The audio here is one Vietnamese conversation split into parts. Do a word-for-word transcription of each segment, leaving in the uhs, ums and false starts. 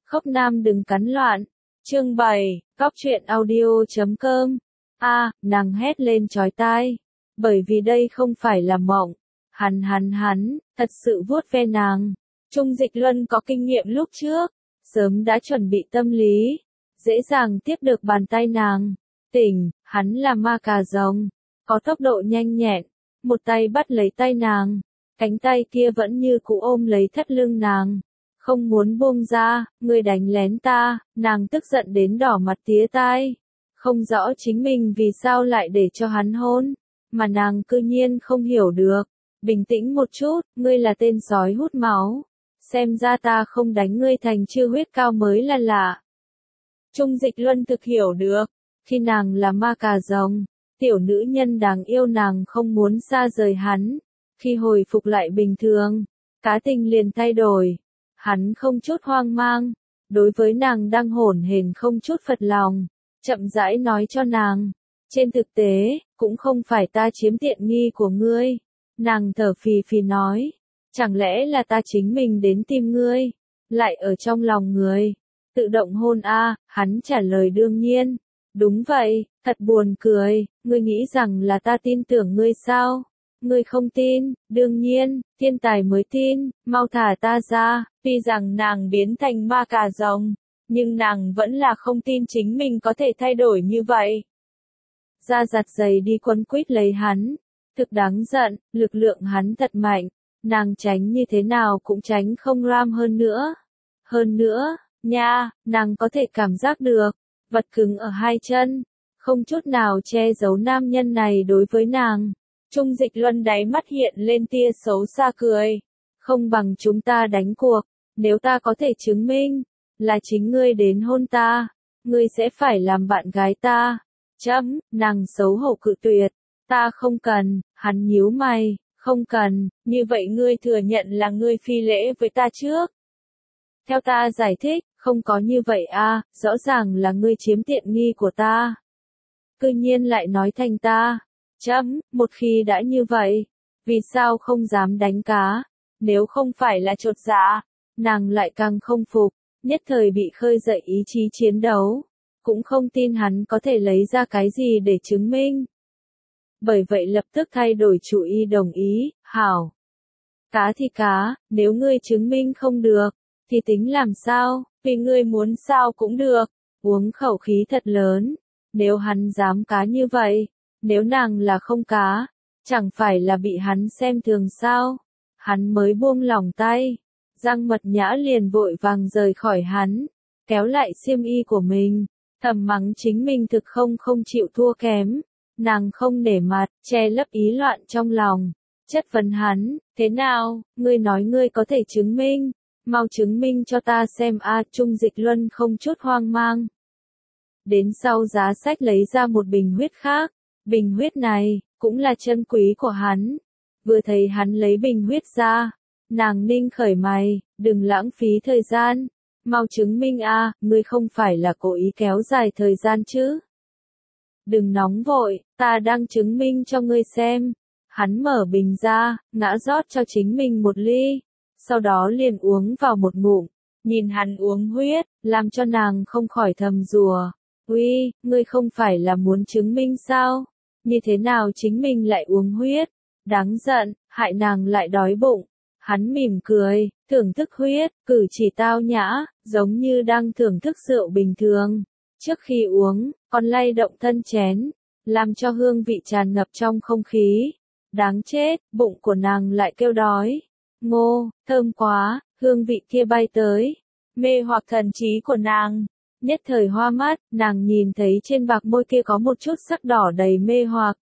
Khóc nam đừng cắn loạn. Chương bảy, Cóc truyện audio chấm com. A, nàng hét lên chói tai. Bởi vì đây không phải là mộng. Hắn hắn hắn, thật sự vuốt ve nàng. Trung Dịch Luân có kinh nghiệm lúc trước, sớm đã chuẩn bị tâm lý, dễ dàng tiếp được bàn tay nàng. Tỉnh, hắn là ma cà rồng, có tốc độ nhanh nhẹn, một tay bắt lấy tay nàng, cánh tay kia vẫn như cũ ôm lấy thắt lưng nàng, không muốn buông ra. Ngươi đánh lén ta. Nàng tức giận đến đỏ mặt tía tai, không rõ chính mình vì sao lại để cho hắn hôn, mà nàng cư nhiên không hiểu được. Bình tĩnh một chút, ngươi là tên sói hút máu, xem ra ta không đánh ngươi thành chư huyết cao mới là lạ. Trung Dịch Luân thực hiểu được, khi nàng là ma cà rồng, tiểu nữ nhân đáng yêu nàng không muốn xa rời hắn, khi hồi phục lại bình thường, cá tình liền thay đổi. Hắn không chút hoang mang, đối với nàng đang hổn hển không chút phật lòng, chậm rãi nói cho nàng, trên thực tế, cũng không phải ta chiếm tiện nghi của ngươi. Nàng thở phì phì nói, chẳng lẽ là ta chính mình đến tìm ngươi, lại ở trong lòng người, tự động hôn a? À, hắn trả lời đương nhiên, đúng vậy. Thật buồn cười, ngươi nghĩ rằng là ta tin tưởng ngươi sao? Ngươi không tin, đương nhiên, thiên tài mới tin, mau thả ta ra. Tuy rằng nàng biến thành ma cà rồng, nhưng nàng vẫn là không tin chính mình có thể thay đổi như vậy. Da giặt giày đi quấn quýt lấy hắn, thực đáng giận, lực lượng hắn thật mạnh, nàng tránh như thế nào cũng tránh không ram hơn nữa. Hơn nữa, nha, nàng có thể cảm giác được, vật cứng ở hai chân, không chút nào che giấu nam nhân này đối với nàng. Trung Dịch Luân đáy mắt hiện lên tia xấu xa cười. Không bằng chúng ta đánh cuộc, nếu ta có thể chứng minh là chính ngươi đến hôn ta, ngươi sẽ phải làm bạn gái ta. Chấm, nàng xấu hổ cự tuyệt. Ta không cần. Hắn nhíu mày, không cần, như vậy ngươi thừa nhận là ngươi phi lễ với ta trước. Theo ta giải thích, không có như vậy a, rõ ràng là ngươi chiếm tiện nghi của ta. Cư nhiên lại nói thành ta. Chấm, một khi đã như vậy, vì sao không dám đánh cá? Nếu không phải là chột dạ, nàng lại càng không phục, nhất thời bị khơi dậy ý chí chiến đấu, cũng không tin hắn có thể lấy ra cái gì để chứng minh. Bởi vậy lập tức thay đổi chủ ý đồng ý, hảo. Cá thì cá, nếu ngươi chứng minh không được, thì tính làm sao, vì ngươi muốn sao cũng được. Uống khẩu khí thật lớn, nếu hắn dám cá như vậy, nếu nàng là không cá, chẳng phải là bị hắn xem thường sao? Hắn mới buông lỏng tay, Giang Mật Nhã liền vội vàng rời khỏi hắn, kéo lại xiêm y của mình, thầm mắng chính mình thực không không chịu thua kém. Nàng không nể mặt, che lấp ý loạn trong lòng, chất vấn hắn, thế nào, ngươi nói ngươi có thể chứng minh, mau chứng minh cho ta xem a. Trung Dịch Luân không chút hoang mang. Đến sau giá sách lấy ra một bình huyết khác, bình huyết này, cũng là chân quý của hắn. Vừa thấy hắn lấy bình huyết ra, nàng ninh khởi mày, đừng lãng phí thời gian, mau chứng minh a, ngươi không phải là cố ý kéo dài thời gian chứ. Đừng nóng vội, ta đang chứng minh cho ngươi xem. Hắn mở bình ra, ngã rót cho chính mình một ly, sau đó liền uống vào một ngụm, nhìn hắn uống huyết, làm cho nàng không khỏi thầm rủa. Uy, ngươi không phải là muốn chứng minh sao? Như thế nào chính mình lại uống huyết? Đáng giận, hại nàng lại đói bụng. Hắn mỉm cười, thưởng thức huyết, cử chỉ tao nhã, giống như đang thưởng thức rượu bình thường. Trước khi uống, còn lay động thân chén, làm cho hương vị tràn ngập trong không khí. Đáng chết, bụng của nàng lại kêu đói. Ngô, thơm quá, hương vị kia bay tới, mê hoặc thần trí của nàng. Nhất thời hoa mắt, nàng nhìn thấy trên bạc môi kia có một chút sắc đỏ đầy mê hoặc.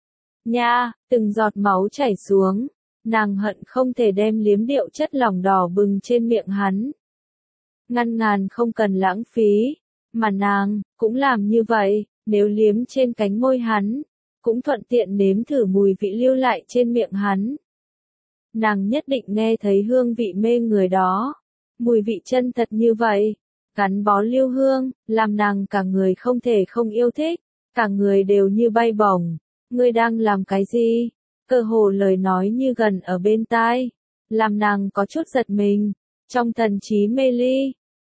Nha, từng giọt máu chảy xuống, nàng hận không thể đem liếm điệu chất lỏng đỏ bừng trên miệng hắn. Ngăn ngàn không cần lãng phí, mà nàng, cũng làm như vậy, nếu liếm trên cánh môi hắn, cũng thuận tiện nếm thử mùi vị lưu lại trên miệng hắn. Nàng nhất định nghe thấy hương vị mê người đó, mùi vị chân thật như vậy. Gắn bó lưu hương, làm nàng cả người không thể không yêu thích, cả người đều như bay bổng. Ngươi đang làm cái gì? Cơ hồ lời nói như gần ở bên tai, làm nàng có chút giật mình, trong thần trí mê ly.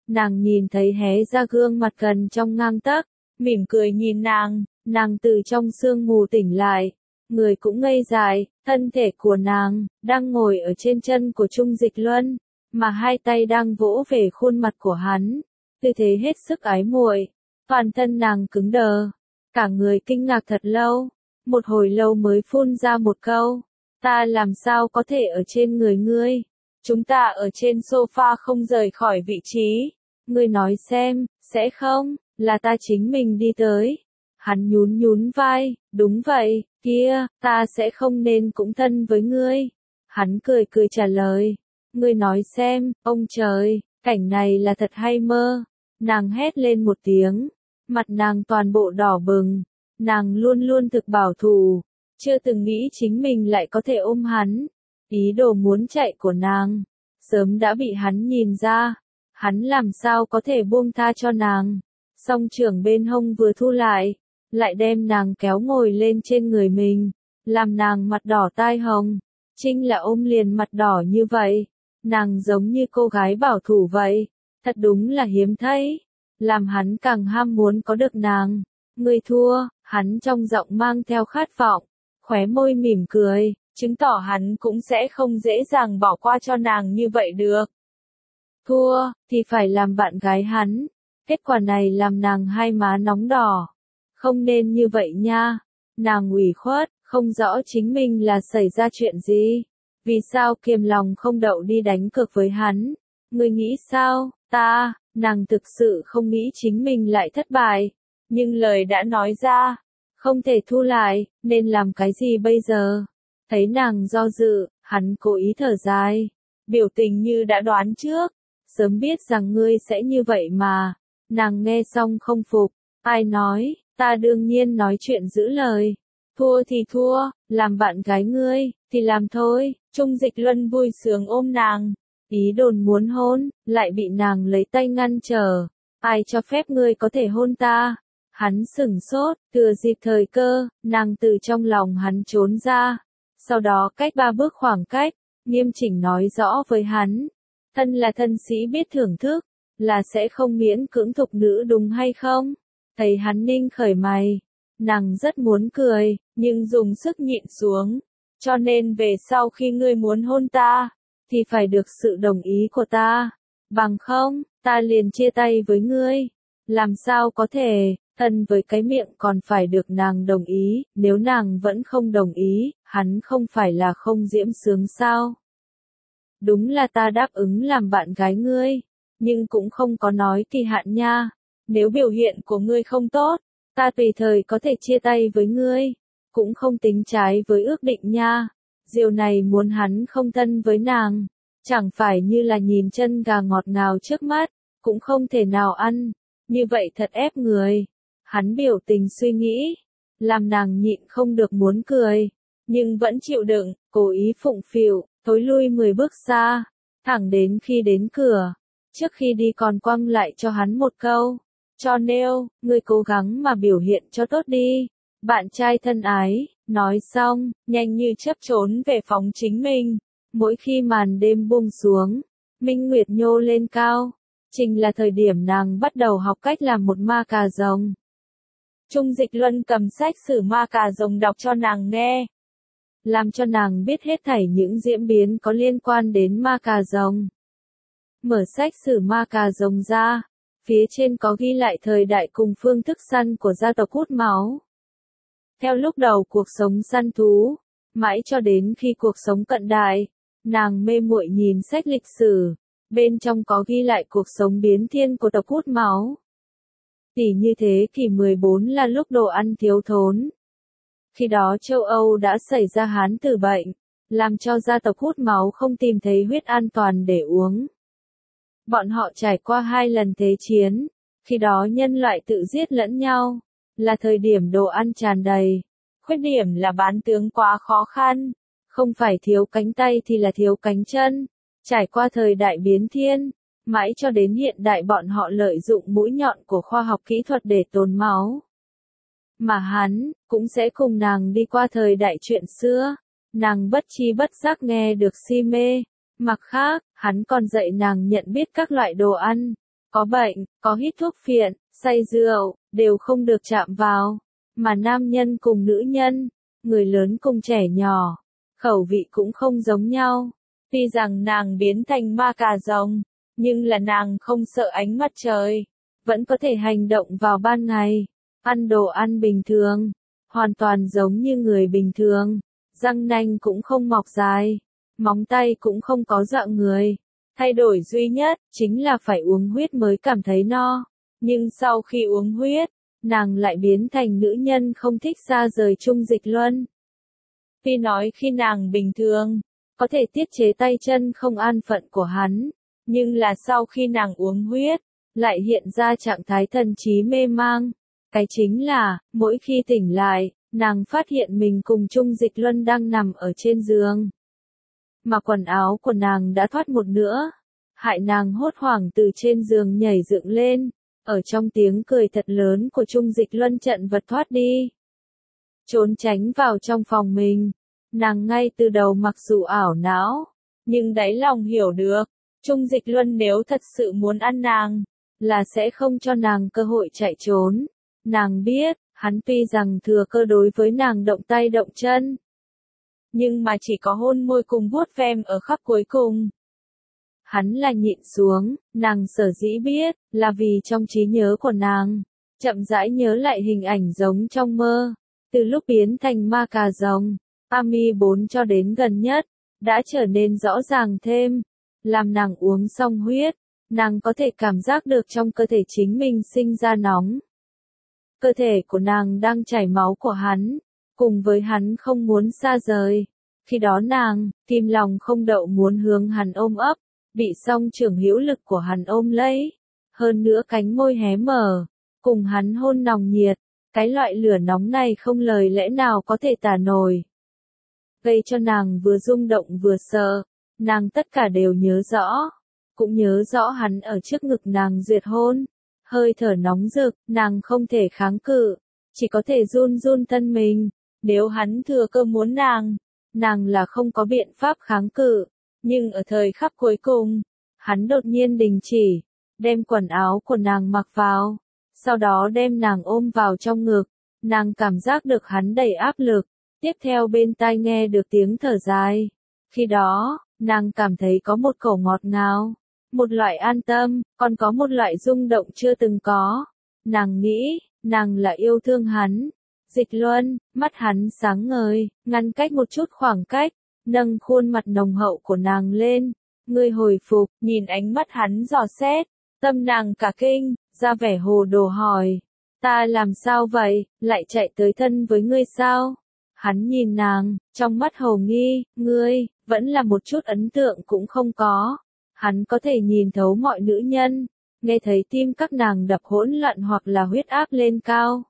Nàng nhìn thấy hé ra gương mặt gần trong gang tấc, mỉm cười nhìn nàng, nàng từ trong sương mù tỉnh lại, người cũng ngây dại, thân thể của nàng, đang ngồi ở trên chân của Trung Dịch Luân, mà hai tay đang vỗ về khuôn mặt của hắn, tư thế hết sức ái muội, toàn thân nàng cứng đờ, cả người kinh ngạc thật lâu, một hồi lâu mới phun ra một câu, ta làm sao có thể ở trên người ngươi, chúng ta ở trên sofa không rời khỏi vị trí, ngươi nói xem, sẽ không, là ta chính mình đi tới. Hắn nhún nhún vai, đúng vậy, kia, ta sẽ không nên cũng thân với ngươi. Hắn cười cười trả lời, ngươi nói xem, ông trời, cảnh này là thật hay mơ. Nàng hét lên một tiếng, mặt nàng toàn bộ đỏ bừng, nàng luôn luôn thực bảo thủ, chưa từng nghĩ chính mình lại có thể ôm hắn. Ý đồ muốn chạy của nàng, sớm đã bị hắn nhìn ra, hắn làm sao có thể buông tha cho nàng. Song trưởng bên hông vừa thu lại, lại đem nàng kéo ngồi lên trên người mình, làm nàng mặt đỏ tai hồng. Trinh là ôm liền mặt đỏ như vậy, nàng giống như cô gái bảo thủ vậy, thật đúng là hiếm thấy, làm hắn càng ham muốn có được nàng. Ngươi thua, hắn trong giọng mang theo khát vọng, khóe môi mỉm cười, chứng tỏ hắn cũng sẽ không dễ dàng bỏ qua cho nàng như vậy được. Thua, thì phải làm bạn gái hắn. Kết quả này làm nàng hai má nóng đỏ. Không nên như vậy nha. Nàng ủy khuất, không rõ chính mình là xảy ra chuyện gì. Vì sao kiềm lòng không đậu đi đánh cược với hắn. Ngươi nghĩ sao, ta, nàng thực sự không nghĩ chính mình lại thất bại. Nhưng lời đã nói ra, không thể thu lại, nên làm cái gì bây giờ? Thấy nàng do dự, hắn cố ý thở dài. Biểu tình như đã đoán trước. Sớm biết rằng ngươi sẽ như vậy mà. Nàng nghe xong không phục, ai nói, ta đương nhiên nói chuyện giữ lời, thua thì thua, làm bạn gái ngươi, thì làm thôi. Trung Dịch Luân vui sướng ôm nàng, ý đồn muốn hôn, lại bị nàng lấy tay ngăn trở, ai cho phép ngươi có thể hôn ta. Hắn sửng sốt, thừa dịp thời cơ, nàng từ trong lòng hắn trốn ra, sau đó cách ba bước khoảng cách, nghiêm chỉnh nói rõ với hắn, thân là thân sĩ biết thưởng thức, là sẽ không miễn cưỡng thục nữ đúng hay không? Thấy hắn ninh khởi mày, nàng rất muốn cười, nhưng dùng sức nhịn xuống, cho nên về sau khi ngươi muốn hôn ta, thì phải được sự đồng ý của ta, bằng không, ta liền chia tay với ngươi. Làm sao có thể, thân với cái miệng còn phải được nàng đồng ý, nếu nàng vẫn không đồng ý, hắn không phải là không diễm sướng sao? Đúng là ta đáp ứng làm bạn gái ngươi, nhưng cũng không có nói kỳ hạn nha. Nếu biểu hiện của ngươi không tốt, ta tùy thời có thể chia tay với ngươi, cũng không tính trái với ước định nha. Điều này muốn hắn không thân với nàng, chẳng phải như là nhìn chân gà ngọt ngào trước mắt, cũng không thể nào ăn, như vậy thật ép người. Hắn biểu tình suy nghĩ, làm nàng nhịn không được muốn cười, nhưng vẫn chịu đựng, cố ý phụng phịu, thối lui mười bước xa, thẳng đến khi đến cửa. Trước khi đi còn quăng lại cho hắn một câu, cho nêu, ngươi cố gắng mà biểu hiện cho tốt đi, bạn trai thân ái. Nói xong, nhanh như chớp trốn về phòng chính mình. Mỗi khi màn đêm buông xuống, minh nguyệt nhô lên cao, chính là thời điểm nàng bắt đầu học cách làm một ma cà rồng. Trung Dịch Luân cầm sách sử ma cà rồng đọc cho nàng nghe, làm cho nàng biết hết thảy những diễn biến có liên quan đến ma cà rồng. Mở sách sử ma cà rồng ra, phía trên có ghi lại thời đại cùng phương thức săn của gia tộc hút máu. Theo lúc đầu cuộc sống săn thú, mãi cho đến khi cuộc sống cận đại, nàng mê muội nhìn sách lịch sử, bên trong có ghi lại cuộc sống biến thiên của tộc hút máu. Tỷ như thế kỷ mười bốn là lúc đồ ăn thiếu thốn. Khi đó châu Âu đã xảy ra hán tử bệnh, làm cho gia tộc hút máu không tìm thấy huyết an toàn để uống. Bọn họ trải qua hai lần thế chiến, khi đó nhân loại tự giết lẫn nhau, là thời điểm đồ ăn tràn đầy. Khuyết điểm là bán tướng quá khó khăn, không phải thiếu cánh tay thì là thiếu cánh chân. Trải qua thời đại biến thiên, mãi cho đến hiện đại bọn họ lợi dụng mũi nhọn của khoa học kỹ thuật để tồn máu. Mà hắn, cũng sẽ cùng nàng đi qua thời đại chuyện xưa. Nàng bất chi bất giác nghe được si mê. Mặt khác, hắn còn dạy nàng nhận biết các loại đồ ăn, có bệnh, có hít thuốc phiện, say rượu, đều không được chạm vào. Mà nam nhân cùng nữ nhân, người lớn cùng trẻ nhỏ, khẩu vị cũng không giống nhau. Tuy rằng nàng biến thành ma cà rồng, nhưng là nàng không sợ ánh mặt trời, vẫn có thể hành động vào ban ngày, ăn đồ ăn bình thường, hoàn toàn giống như người bình thường, răng nanh cũng không mọc dài, móng tay cũng không có dọa người. Thay đổi duy nhất, chính là phải uống huyết mới cảm thấy no. Nhưng sau khi uống huyết, nàng lại biến thành nữ nhân không thích xa rời Trung Dịch Luân. Tuy nói khi nàng bình thường, có thể tiết chế tay chân không an phận của hắn, nhưng là sau khi nàng uống huyết, lại hiện ra trạng thái thần trí mê mang. Cái chính là, mỗi khi tỉnh lại, nàng phát hiện mình cùng Trung Dịch Luân đang nằm ở trên giường. Mà quần áo của nàng đã thoát một nửa, hại nàng hốt hoảng từ trên giường nhảy dựng lên, ở trong tiếng cười thật lớn của Trung Dịch Luân chận vật thoát đi. Trốn tránh vào trong phòng mình, nàng ngay từ đầu mặc dù ảo não, nhưng đáy lòng hiểu được, Trung Dịch Luân nếu thật sự muốn ăn nàng, là sẽ không cho nàng cơ hội chạy trốn. Nàng biết, hắn tuy rằng thừa cơ đối với nàng động tay động chân, nhưng mà chỉ có hôn môi cùng vuốt ve ở khắc cuối cùng. Hắn là nhịn xuống, nàng sở dĩ biết, là vì trong trí nhớ của nàng, chậm rãi nhớ lại hình ảnh giống trong mơ. Từ lúc biến thành ma cà rồng, Ami bốn cho đến gần nhất, đã trở nên rõ ràng thêm. Làm nàng uống xong huyết, nàng có thể cảm giác được trong cơ thể chính mình sinh ra nóng. Cơ thể của nàng đang chảy máu của hắn, cùng với hắn không muốn xa rời. Khi đó nàng, tim lòng không đậu muốn hướng hắn ôm ấp, bị song trưởng hữu lực của hắn ôm lấy. Hơn nữa cánh môi hé mở, cùng hắn hôn nồng nhiệt, cái loại lửa nóng này không lời lẽ nào có thể tả nổi. Gây cho nàng vừa rung động vừa sợ, nàng tất cả đều nhớ rõ, cũng nhớ rõ hắn ở trước ngực nàng duyệt hôn. Hơi thở nóng rực, nàng không thể kháng cự, chỉ có thể run run thân mình. Nếu hắn thừa cơ muốn nàng, nàng là không có biện pháp kháng cự. Nhưng ở thời khắc cuối cùng, hắn đột nhiên đình chỉ, đem quần áo của nàng mặc vào, sau đó đem nàng ôm vào trong ngực. Nàng cảm giác được hắn đầy áp lực, tiếp theo bên tai nghe được tiếng thở dài. Khi đó, nàng cảm thấy có một cổ ngọt ngào, một loại an tâm, còn có một loại rung động chưa từng có. Nàng nghĩ, nàng là yêu thương hắn. Dịch Luân, mắt hắn sáng ngời, ngăn cách một chút khoảng cách, nâng khuôn mặt nồng hậu của nàng lên. Ngươi hồi phục, nhìn ánh mắt hắn dò xét, tâm nàng cả kinh, ra vẻ hồ đồ hỏi. Ta làm sao vậy, lại chạy tới thân với ngươi sao? Hắn nhìn nàng, trong mắt hồ nghi, ngươi, vẫn là một chút ấn tượng cũng không có. Hắn có thể nhìn thấu mọi nữ nhân, nghe thấy tim các nàng đập hỗn loạn hoặc là huyết áp lên cao.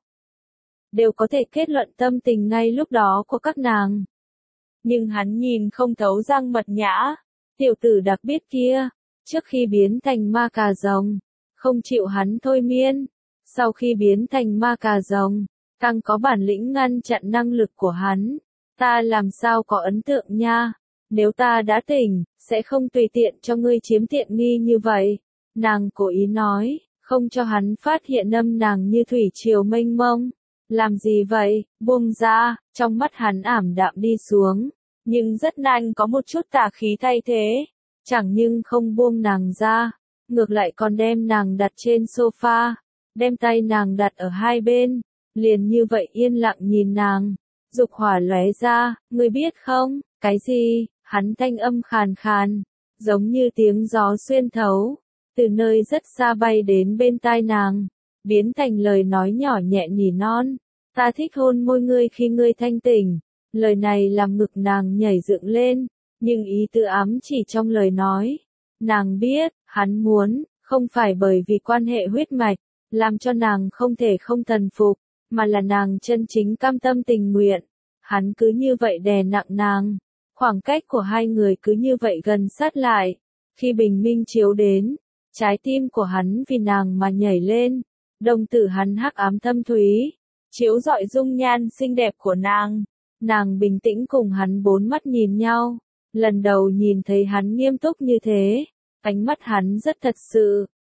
Đều có thể kết luận tâm tình ngay lúc đó của các nàng. Nhưng hắn nhìn không thấu Giang Mật Nhã, tiểu tử đặc biệt kia, trước khi biến thành ma cà rồng, không chịu hắn thôi miên. Sau khi biến thành ma cà rồng, càng có bản lĩnh ngăn chặn năng lực của hắn. Ta làm sao có ấn tượng nha, nếu ta đã tỉnh, sẽ không tùy tiện cho ngươi chiếm tiện nghi như vậy. Nàng cố ý nói, không cho hắn phát hiện âm nàng như thủy triều mênh mông. Làm gì vậy, buông ra, trong mắt hắn ảm đạm đi xuống, nhưng rất nhanh có một chút tà khí thay thế. Chẳng nhưng không buông nàng ra, ngược lại còn đem nàng đặt trên sofa, đem tay nàng đặt ở hai bên, liền như vậy yên lặng nhìn nàng. Dục hỏa lóe ra, ngươi biết không, cái gì? Hắn thanh âm khàn khàn, giống như tiếng gió xuyên thấu, từ nơi rất xa bay đến bên tai nàng, biến thành lời nói nhỏ nhẹ nỉ non. Ta thích hôn môi ngươi khi ngươi thanh tỉnh. Lời này làm ngực nàng nhảy dựng lên, nhưng ý tứ ám chỉ trong lời nói. Nàng biết, hắn muốn, không phải bởi vì quan hệ huyết mạch, làm cho nàng không thể không thần phục, mà là nàng chân chính cam tâm tình nguyện. Hắn cứ như vậy đè nặng nàng. Khoảng cách của hai người cứ như vậy gần sát lại. Khi bình minh chiếu đến, trái tim của hắn vì nàng mà nhảy lên. Đồng tử hắn hắc ám thâm thúy, chiếu rọi dung nhan xinh đẹp của nàng. Nàng bình tĩnh cùng hắn bốn mắt nhìn nhau. Lần đầu nhìn thấy hắn nghiêm túc như thế, ánh mắt hắn rất thật sự,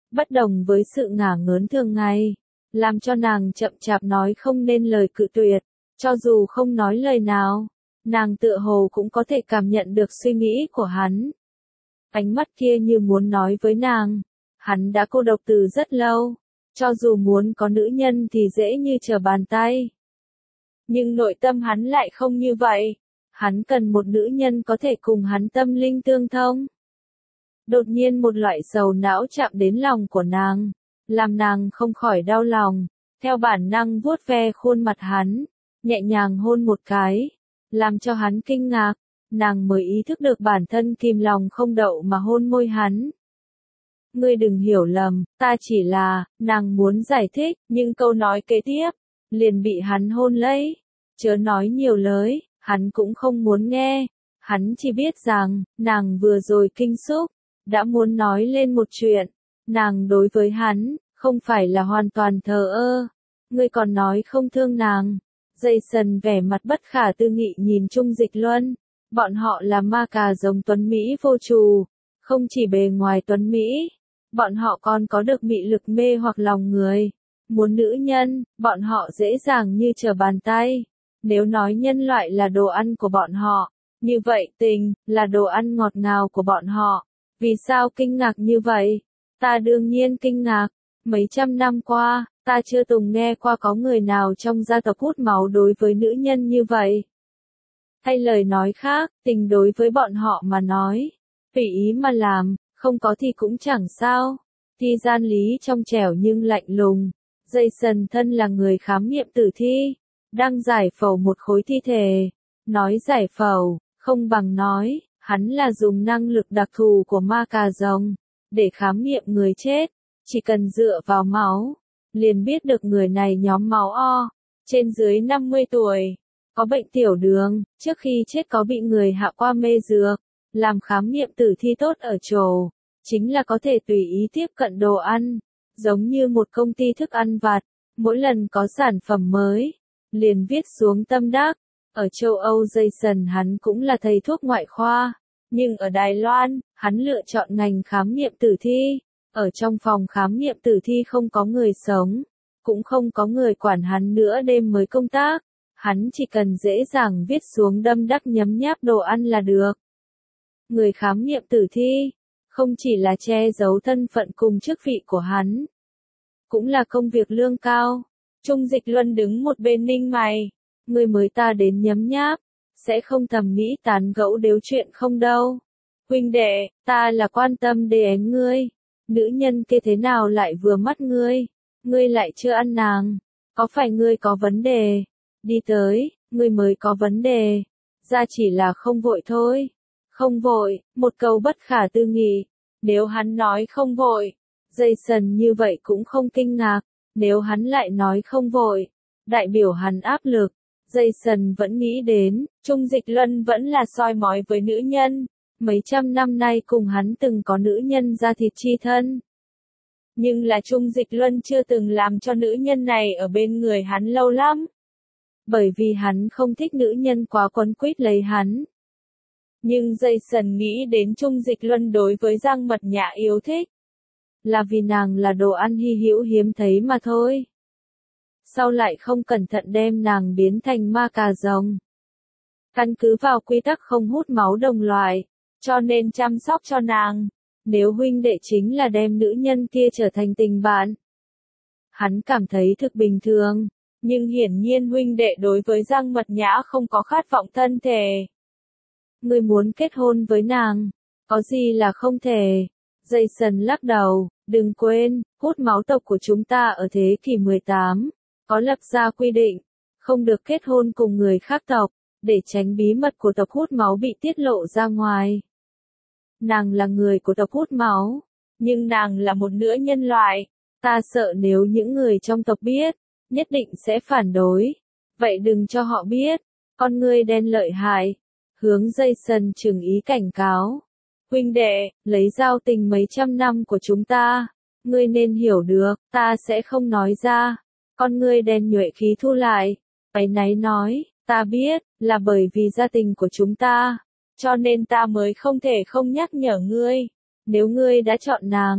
bất đồng với sự ngả ngớn thường ngày, làm cho nàng chậm chạp nói không nên lời cự tuyệt, cho dù không nói lời nào, nàng tựa hồ cũng có thể cảm nhận được suy nghĩ của hắn. Ánh mắt kia như muốn nói với nàng, hắn đã cô độc từ rất lâu, cho dù muốn có nữ nhân thì dễ như trở bàn tay. Nhưng nội tâm hắn lại không như vậy, hắn cần một nữ nhân có thể cùng hắn tâm linh tương thông. Đột nhiên một loại sầu não chạm đến lòng của nàng, làm nàng không khỏi đau lòng, theo bản năng vuốt ve khuôn mặt hắn, nhẹ nhàng hôn một cái, làm cho hắn kinh ngạc, nàng mới ý thức được bản thân kìm lòng không đậu mà hôn môi hắn. Ngươi đừng hiểu lầm, ta chỉ là, nàng muốn giải thích, nhưng câu nói kế tiếp, liền bị hắn hôn lấy, chớ nói nhiều lời, hắn cũng không muốn nghe, hắn chỉ biết rằng, nàng vừa rồi kinh xúc, đã muốn nói lên một chuyện, nàng đối với hắn, không phải là hoàn toàn thờ ơ, ngươi còn nói không thương nàng. Jason vẻ mặt bất khả tư nghị nhìn Trung Dịch Luân, bọn họ là ma cà rồng tuấn Mỹ vô trù, không chỉ bề ngoài tuấn Mỹ, bọn họ còn có được mị lực mê hoặc lòng người. Muốn nữ nhân, bọn họ dễ dàng như trở bàn tay. Nếu nói nhân loại là đồ ăn của bọn họ, như vậy tình, là đồ ăn ngọt ngào của bọn họ. Vì sao kinh ngạc như vậy? Ta đương nhiên kinh ngạc. Mấy trăm năm qua, ta chưa từng nghe qua có người nào trong gia tộc hút máu đối với nữ nhân như vậy. Hay lời nói khác, tình đối với bọn họ mà nói, tùy ý mà làm, không có thì cũng chẳng sao. Thi gian lý trong trẻo nhưng lạnh lùng. Jason thân là người khám nghiệm tử thi, đang giải phẫu một khối thi thể. Nói giải phẫu, không bằng nói, hắn là dùng năng lực đặc thù của ma cà rồng, để khám nghiệm người chết. Chỉ cần dựa vào máu, liền biết được người này nhóm máu O, trên dưới năm mươi tuổi, có bệnh tiểu đường, trước khi chết có bị người hạ qua mê dược, làm khám nghiệm tử thi tốt ở chỗ, chính là có thể tùy ý tiếp cận đồ ăn, giống như một công ty thức ăn vặt, mỗi lần có sản phẩm mới, liền viết xuống tâm đắc. Ở châu Âu Jason hắn cũng là thầy thuốc ngoại khoa, nhưng ở Đài Loan, hắn lựa chọn ngành khám nghiệm tử thi. Ở trong phòng khám nghiệm tử thi không có người sống, cũng không có người quản hắn nữa đêm mới công tác, hắn chỉ cần dễ dàng viết xuống đâm đắc nhấm nháp đồ ăn là được. Người khám nghiệm tử thi, không chỉ là che giấu thân phận cùng chức vị của hắn, cũng là công việc lương cao. Trung Dịch Luân đứng một bên ninh mày, người mới ta đến nhấm nháp, sẽ không thầm nghĩ tán gẫu đếu chuyện không đâu. Huynh đệ, ta là quan tâm đến ngươi. Nữ nhân kia thế nào lại vừa mắt ngươi, ngươi lại chưa ăn nàng, có phải ngươi có vấn đề? Đi tới, ngươi mới có vấn đề, ra chỉ là không vội thôi. Không vội, một câu bất khả tư nghị, nếu hắn nói không vội, Jason như vậy cũng không kinh ngạc, nếu hắn lại nói không vội, đại biểu hắn áp lực. Jason vẫn nghĩ đến, Trung Dịch Luân vẫn là soi mói với nữ nhân. Mấy trăm năm nay cùng hắn từng có nữ nhân ra thịt chi thân. Nhưng là Trung Dịch Luân chưa từng làm cho nữ nhân này ở bên người hắn lâu lắm. Bởi vì hắn không thích nữ nhân quá quấn quýt lấy hắn. Nhưng Jason nghĩ đến Trung Dịch Luân đối với Giang Mật Nhã yêu thích. Là vì nàng là đồ ăn hy hữu hiếm thấy mà thôi. Sau lại không cẩn thận đem nàng biến thành ma cà rồng. Căn cứ vào quy tắc không hút máu đồng loại, cho nên chăm sóc cho nàng. Nếu huynh đệ chính là đem nữ nhân kia trở thành tình bạn, hắn cảm thấy thực bình thường, nhưng hiển nhiên huynh đệ đối với Giang Mật Nhã không có khát vọng thân thể. Ngươi muốn kết hôn với nàng, có gì là không thể? Jason lắc đầu, đừng quên, hút máu tộc của chúng ta ở thế kỷ mười tám, có lập ra quy định, không được kết hôn cùng người khác tộc, để tránh bí mật của tộc hút máu bị tiết lộ ra ngoài. Nàng là người của tộc hút máu, nhưng nàng là một nữ nhân loại, ta sợ nếu những người trong tộc biết, nhất định sẽ phản đối. Vậy đừng cho họ biết, con ngươi đen lợi hại, hướng Jason trừng ý cảnh cáo. Huynh đệ, lấy giao tình mấy trăm năm của chúng ta, ngươi nên hiểu được, ta sẽ không nói ra. Con ngươi đen nhuệ khí thu lại, áy náy nói, ta biết, là bởi vì gia tình của chúng ta, cho nên ta mới không thể không nhắc nhở ngươi. Nếu ngươi đã chọn nàng,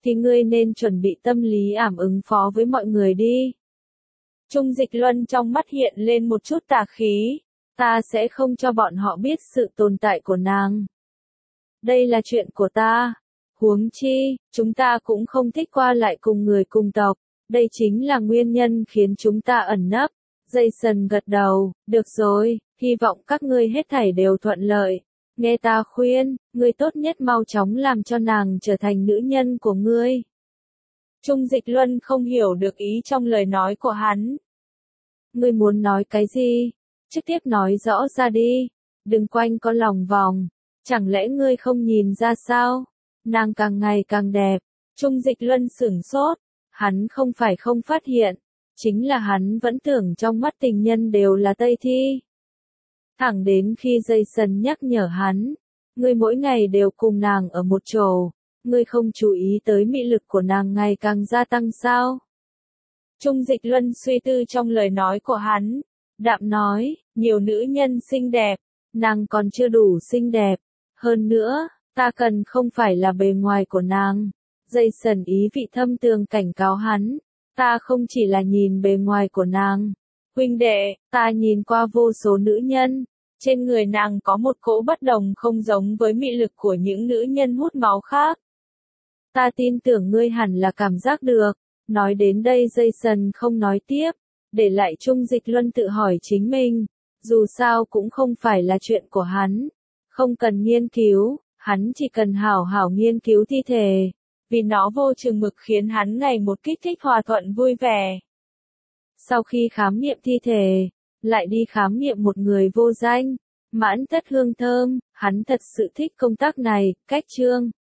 thì ngươi nên chuẩn bị tâm lý ảm ứng phó với mọi người đi. Trung Dịch Luân trong mắt hiện lên một chút tà khí. Ta sẽ không cho bọn họ biết sự tồn tại của nàng. Đây là chuyện của ta. Huống chi, chúng ta cũng không thích qua lại cùng người cùng tộc. Đây chính là nguyên nhân khiến chúng ta ẩn nấp. Jason gật đầu, được rồi, hy vọng các ngươi hết thảy đều thuận lợi. Nghe ta khuyên, ngươi tốt nhất mau chóng làm cho nàng trở thành nữ nhân của ngươi. Trung Dịch Luân không hiểu được ý trong lời nói của hắn. Ngươi muốn nói cái gì? Trực tiếp nói rõ ra đi. Đừng quanh có lòng vòng. Chẳng lẽ ngươi không nhìn ra sao? Nàng càng ngày càng đẹp. Trung Dịch Luân sửng sốt. Hắn không phải không phát hiện. Chính là hắn vẫn tưởng trong mắt tình nhân đều là Tây Thi. Thẳng đến khi Jason nhắc nhở hắn. Ngươi mỗi ngày đều cùng nàng ở một chỗ. Ngươi không chú ý tới mị lực của nàng ngày càng gia tăng sao? Trung Dịch Luân suy tư trong lời nói của hắn. Đạm nói, nhiều nữ nhân xinh đẹp. Nàng còn chưa đủ xinh đẹp. Hơn nữa, ta cần không phải là bề ngoài của nàng. Jason ý vị thâm tường cảnh cáo hắn. Ta không chỉ là nhìn bề ngoài của nàng. Huynh đệ, ta nhìn qua vô số nữ nhân. Trên người nàng có một cỗ bất đồng không giống với mị lực của những nữ nhân hút máu khác. Ta tin tưởng ngươi hẳn là cảm giác được. Nói đến đây Jason không nói tiếp. Để lại Trung Dịch Luân tự hỏi chính mình. Dù sao cũng không phải là chuyện của hắn. Không cần nghiên cứu, hắn chỉ cần hảo hảo nghiên cứu thi thể. Vì nó vô chừng mực khiến hắn ngày một kích thích hòa thuận vui vẻ. Sau khi khám nghiệm thi thể, lại đi khám nghiệm một người vô danh, Mãn Tất Hương Thơm, hắn thật sự thích công tác này. Cách chương